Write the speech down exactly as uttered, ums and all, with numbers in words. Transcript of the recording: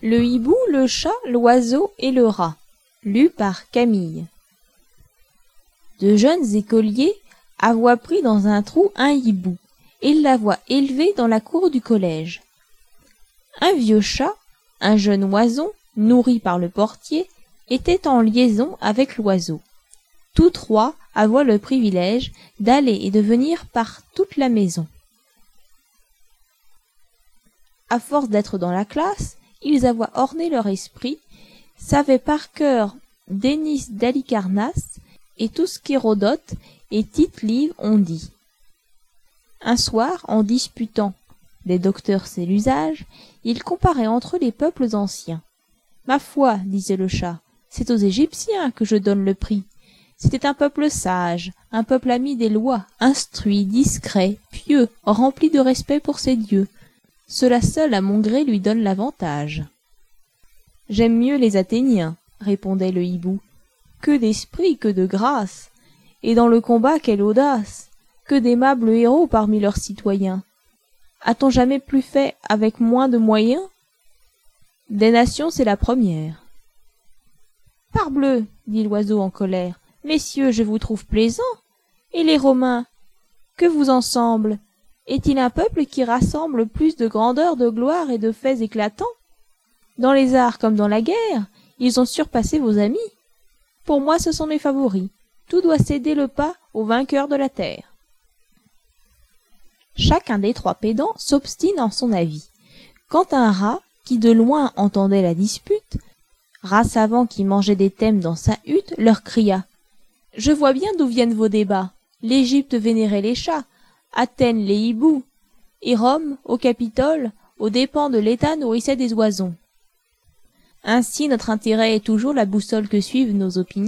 Le hibou, le chat, l'oiseau et le rat. Lu par Camille. De jeunes écoliers avoient pris dans un trou un hibou, et l'avoient élevé dans la cour du collège. Un vieux chat, un jeune oiseau, nourri par le portier, était en liaison avec l'oiseau. Tous trois avoient le privilège d'aller et de venir par toute la maison. À force d'être dans la classe, ils avoient orné leur esprit, savaient par cœur Dénis d'Halicarnasse et tout ce qu'Hérodote et Tite-Live ont dit. Un soir, en disputant, des docteurs c'est l'usage, ils comparaient entre eux les peuples anciens. « Ma foi, disait le chat, c'est aux Égyptiens que je donne le prix. C'était un peuple sage, un peuple ami des lois, instruit, discret, pieux, rempli de respect pour ses dieux. Cela seul à mon gré lui donne l'avantage. »« J'aime mieux les Athéniens, répondait le hibou. Que d'esprit, que de grâce, et dans le combat quelle audace, que d'aimables héros parmi leurs citoyens. A-t-on jamais plus fait avec moins de moyens? Des nations, c'est la première. Parbleu, dit l'oiseau en colère, messieurs, je vous trouve plaisants. Et les Romains, que vous en semble? Est-il un peuple qui rassemble plus de grandeur, de gloire et de faits éclatants? Dans les arts comme dans la guerre, ils ont surpassé vos amis. Pour moi, ce sont mes favoris. Tout doit céder le pas aux vainqueurs de la terre. Chacun des trois pédants s'obstine en son avis. Quand un rat, qui de loin entendait la dispute, rat savant qui mangeait des thèmes dans sa hutte, leur cria « Je vois bien d'où viennent vos débats. L'Égypte vénérait les chats, Athènes les hiboux, et Rome, au Capitole, aux dépens de l'État nourrissait des oisons. Ainsi notre intérêt est toujours la boussole que suivent nos opinions. »